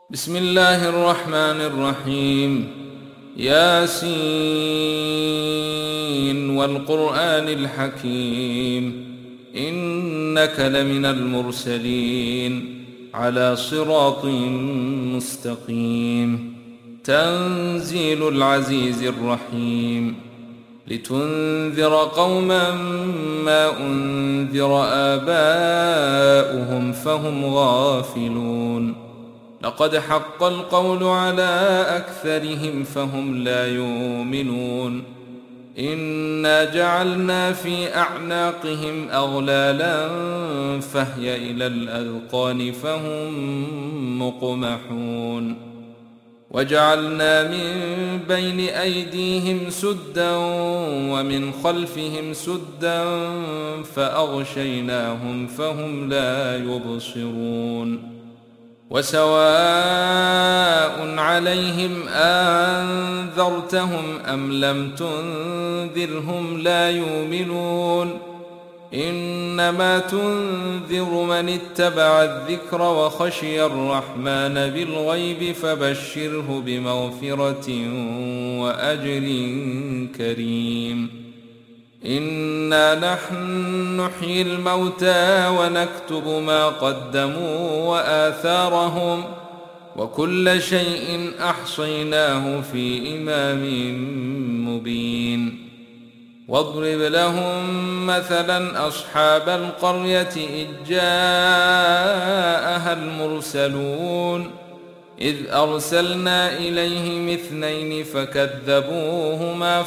بسم الله الرحمن الرحيم. ياسين والقرآن الحكيم إنك لمن المرسلين على صراط مستقيم. تنزيل العزيز الرحيم لتنذر قوما ما أنذر آباؤهم فهم غافلون. لقد حق القول على أكثرهم فهم لا يؤمنون. إنا جعلنا في أعناقهم أغلالا فهي إلى الأذقان فهم مقمحون. وجعلنا من بين أيديهم سدا ومن خلفهم سدا فأغشيناهم فهم لا يبصرون. وسواء عليهم أنذرتهم أم لم تنذرهم لا يؤمنون. إنما تنذر من اتبع الذكر وخشي الرحمن بالغيب فبشره بمغفرة وأجر كريم. إنا نحن نحيي الموتى ونكتب ما قدموا وآثارهم وكل شيء أحصيناه في إمام مبين. واضرب لهم مثلا أصحاب القرية إذ جاءها المرسلون إذ أرسلنا إليهم اثنين فكذبوهما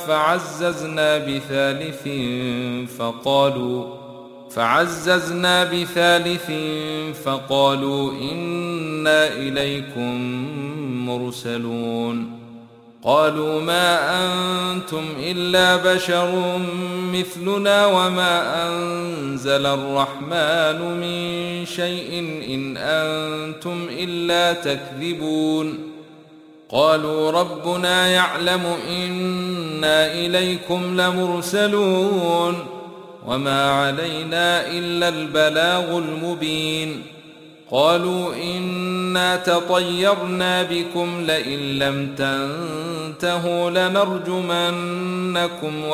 فعززنا بثالث فقالوا إنا إليكم مرسلون. قالوا ما أنتم إلا بشر مثلنا وما أنزل الرحمن من شيء إن أنتم إلا تكذبون. قالوا ربنا يعلم إنا إليكم لمرسلون وما علينا إلا البلاغ المبين. قالوا إنا تطيرنا بكم لئن لم تنتهوا لنرجمنكم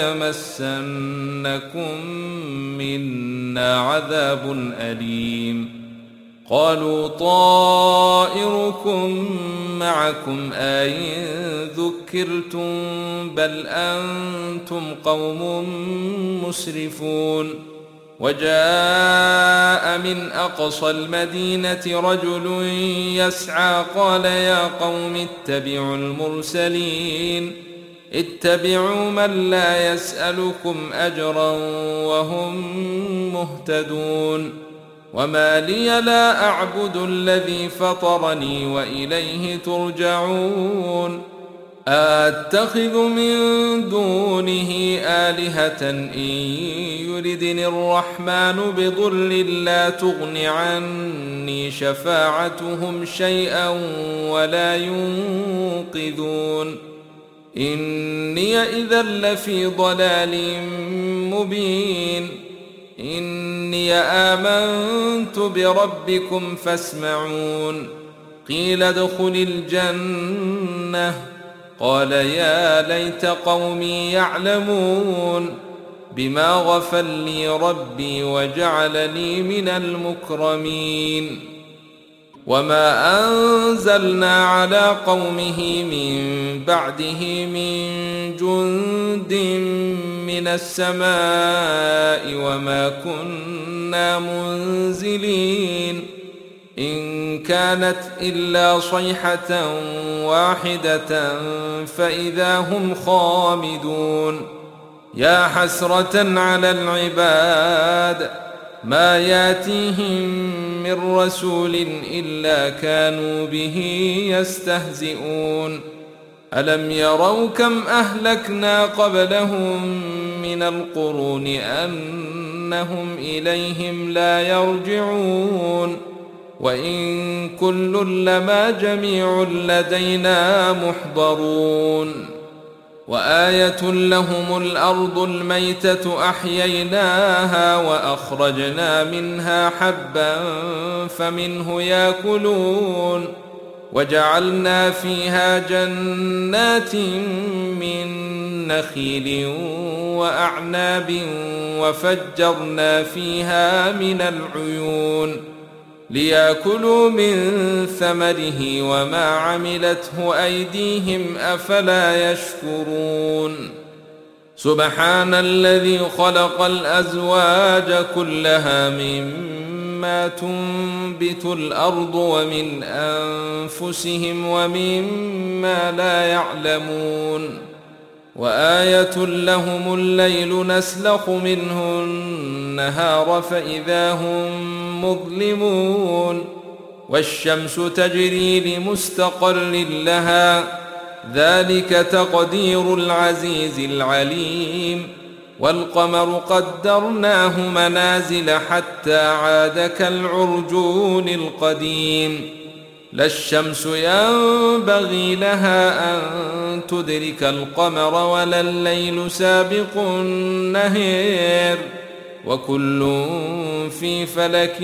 وليمسنكم منا عذاب أليم. قالوا طائركم معكم أئن ذكرتم بل أنتم قوم مسرفون. وجاء من أقصى المدينة رجل يسعى قال يا قوم اتبعوا المرسلين اتبعوا من لا يسألكم أجرا وهم مهتدون. وما لي لا أعبد الذي فطرني وإليه ترجعون. أتخذ من دونه آلهة إن يردني الرحمن بضر لا تغن عني شفاعتهم شيئا ولا ينقذون. إني إذا لفي ضلال مبين. إني آمنت بربكم فاسمعون. قيل ادخل الجنة قال يا ليت قومي يعلمون بما غفر لي ربي وجعلني من المكرمين. وما أنزلنا على قومه من بعده من جند من السماء وما كنا منزلين. إن كانت إلا صيحة واحدة فإذا هم خامدون. يا حسرة على العباد ما ياتيهم من رسول إلا كانوا به يستهزئون. ألم يروا كم أهلكنا قبلهم من القرون أنهم إليهم لا يرجعون. وإن كل لما جميع لدينا محضرون. وآية لهم الأرض الميتة أحييناها وأخرجنا منها حبا فمنه يأكلون وجعلنا فيها جنات من نخيل وأعناب وفجرنا فيها من العيون ليأكلوا من ثمره وما عملته أيديهم أفلا يشكرون سبحان الذي خلق الأزواج كلها مما تنبت الأرض ومن أنفسهم ومما لا يعلمون وآية لهم الليل نسلخ منه النهار فإذا هم مظلمون والشمس تجري لمستقر لها ذلك تقدير العزيز العليم والقمر قدرناه منازل حتى عاد كالعرجون القديم لا الشمس ينبغي لها أن تدرك القمر ولا الليل سابق النهار وكل في فلك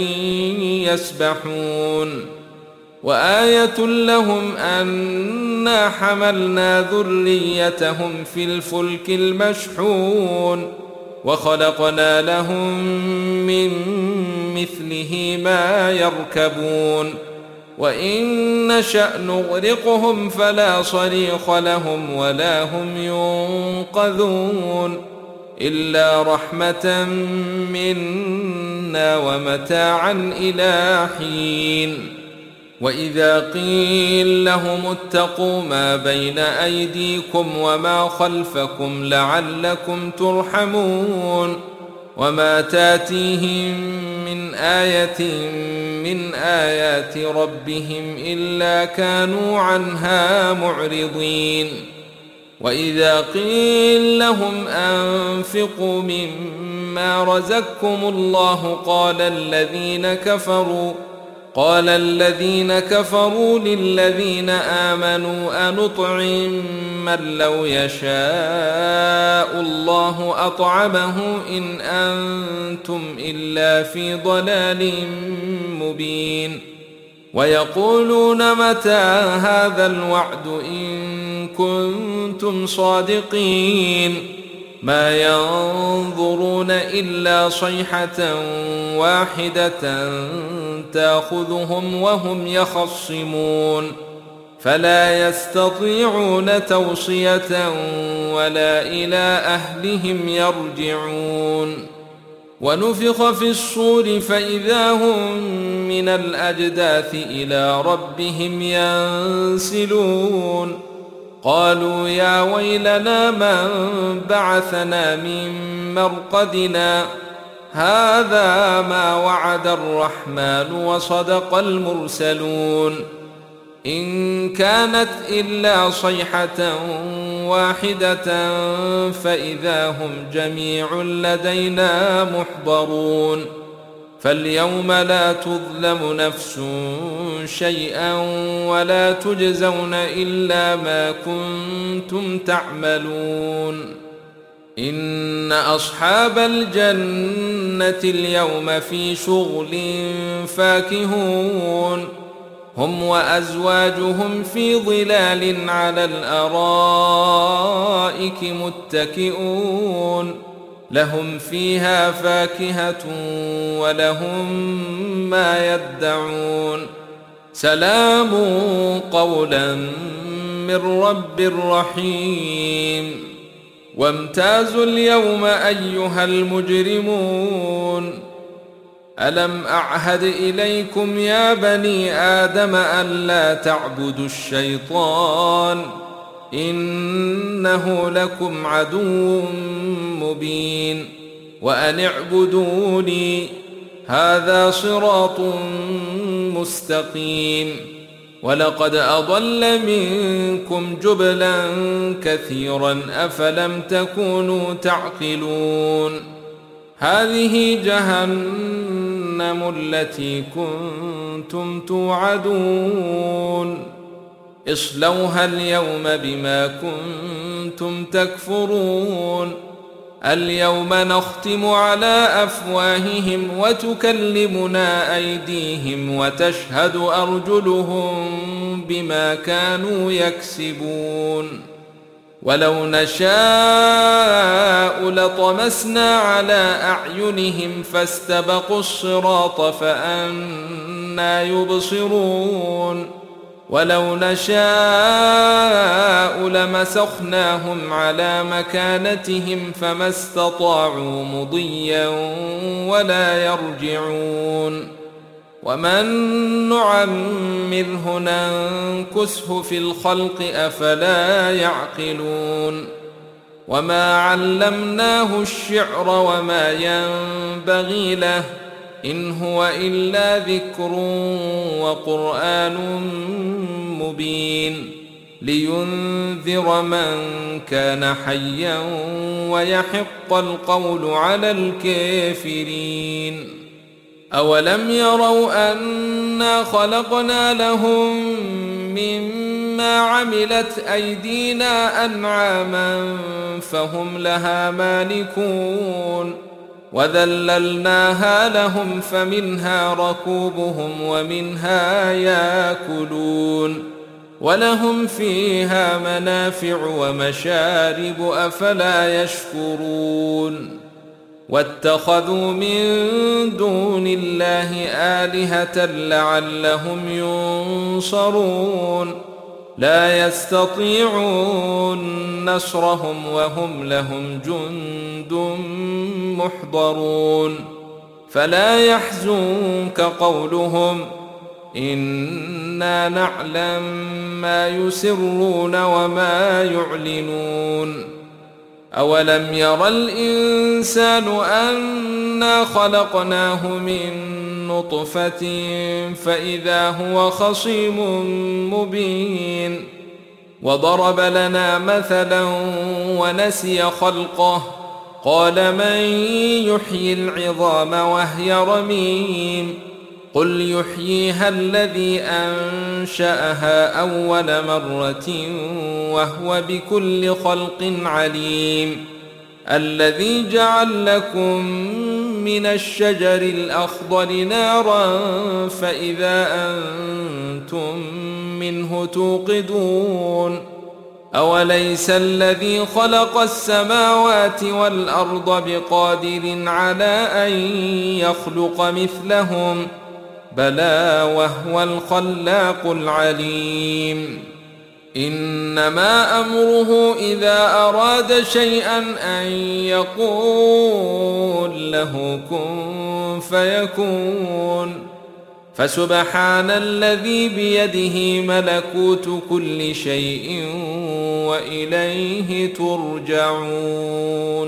يسبحون وآية لهم أنا حملنا ذريتهم في الفلك المشحون وخلقنا لهم من مثله ما يركبون وإن نشأ نغرقهم فلا صريخ لهم ولا هم ينقذون إلا رحمة منا ومتاعا إلى حين وإذا قيل لهم اتقوا ما بين أيديكم وما خلفكم لعلكم ترحمون وما تاتيهم من آية من آيات ربهم إلا كانوا عنها معرضين وإذا قيل لهم أنفقوا مما رزقكم الله قال الذين كفروا للذين آمنوا أنطعم من لو يشاء الله أطعمه إن أنتم إلا في ضلال مبين ويقولون متى هذا الوعد إن كنتم صادقين ما ينظرون إلا صيحة واحدة تأخذهم وهم يخصمون فلا يستطيعون توصية ولا إلى أهلهم يرجعون ونفخ في الصور فإذا هم من الأجداث إلى ربهم ينسلون قالوا يا ويلنا من بعثنا من مرقدنا هذا ما وعد الرحمن وصدق المرسلون إن كانت إلا صيحة واحدة فإذا هم جميع لدينا محضرون فاليوم لا تظلم نفس شيئا ولا تجزون إلا ما كنتم تعملون إن أصحاب الجنة اليوم في شغل فاكهون هم وأزواجهم في ظلال على الأرائك متكئون لهم فيها فاكهة ولهم ما يدعون سلام قولا من رب رحيم وامتازوا اليوم أيها المجرمون ألم أعهد إليكم يا بني آدم ألا تعبدوا الشيطان إنه لكم عدو مبين وأن اعبدوني هذا صراط مستقيم ولقد أضل منكم جبلا كثيرا أفلم تكونوا تعقلون هذه جهنم التي كنتم توعدون اصلوها اليوم بما كنتم تكفرون اليوم نختم على أفواههم وتكلمنا أيديهم وتشهد أرجلهم بما كانوا يكسبون ولو نشاء لطمسنا على أعينهم فاستبقوا الصراط فأنى يبصرون ولو نشاء لمسخناهم على مكانتهم فما استطاعوا مضيا ولا يرجعون ومن نعمره ننكسه في الخلق أفلا يعقلون وما علمناه الشعر وما ينبغي له إن هو إلا ذكر وقرآن مبين لينذر من كان حيا ويحق القول على الكافرين أولم يروا أنا خلقنا لهم مما عملت أيدينا أنعاما فهم لها مالكون وذللناها لهم فمنها ركوبهم ومنها ياكلون ولهم فيها منافع ومشارب أفلا يشكرون واتخذوا من دون الله آلهة لعلهم ينصرون لا يستطيعون نصرهم وهم لهم جند محضرون فلا يحزنك قولهم إنا نعلم ما يسرون وما يعلنون أولم ير الإنسان أنا خلقناه من نطفة فإذا هو خصيم مبين وضرب لنا مثلا ونسي خلقه قال من يحيي العظام وهي رميم قل يحييها الذي أنشأها أول مرة وهو بكل خلق عليم الذي جعل لكم من الشجر الأخضر نارا فإذا أنتم منه توقدون أوليس الذي خلق السماوات والأرض بقادر على أن يخلق مثلهم بلى وهو الخلاق العليم إنما أمره إذا أراد شيئا أن يقول له كن فيكون فسبحان الذي بيده ملكوت كل شيء وإليه ترجعون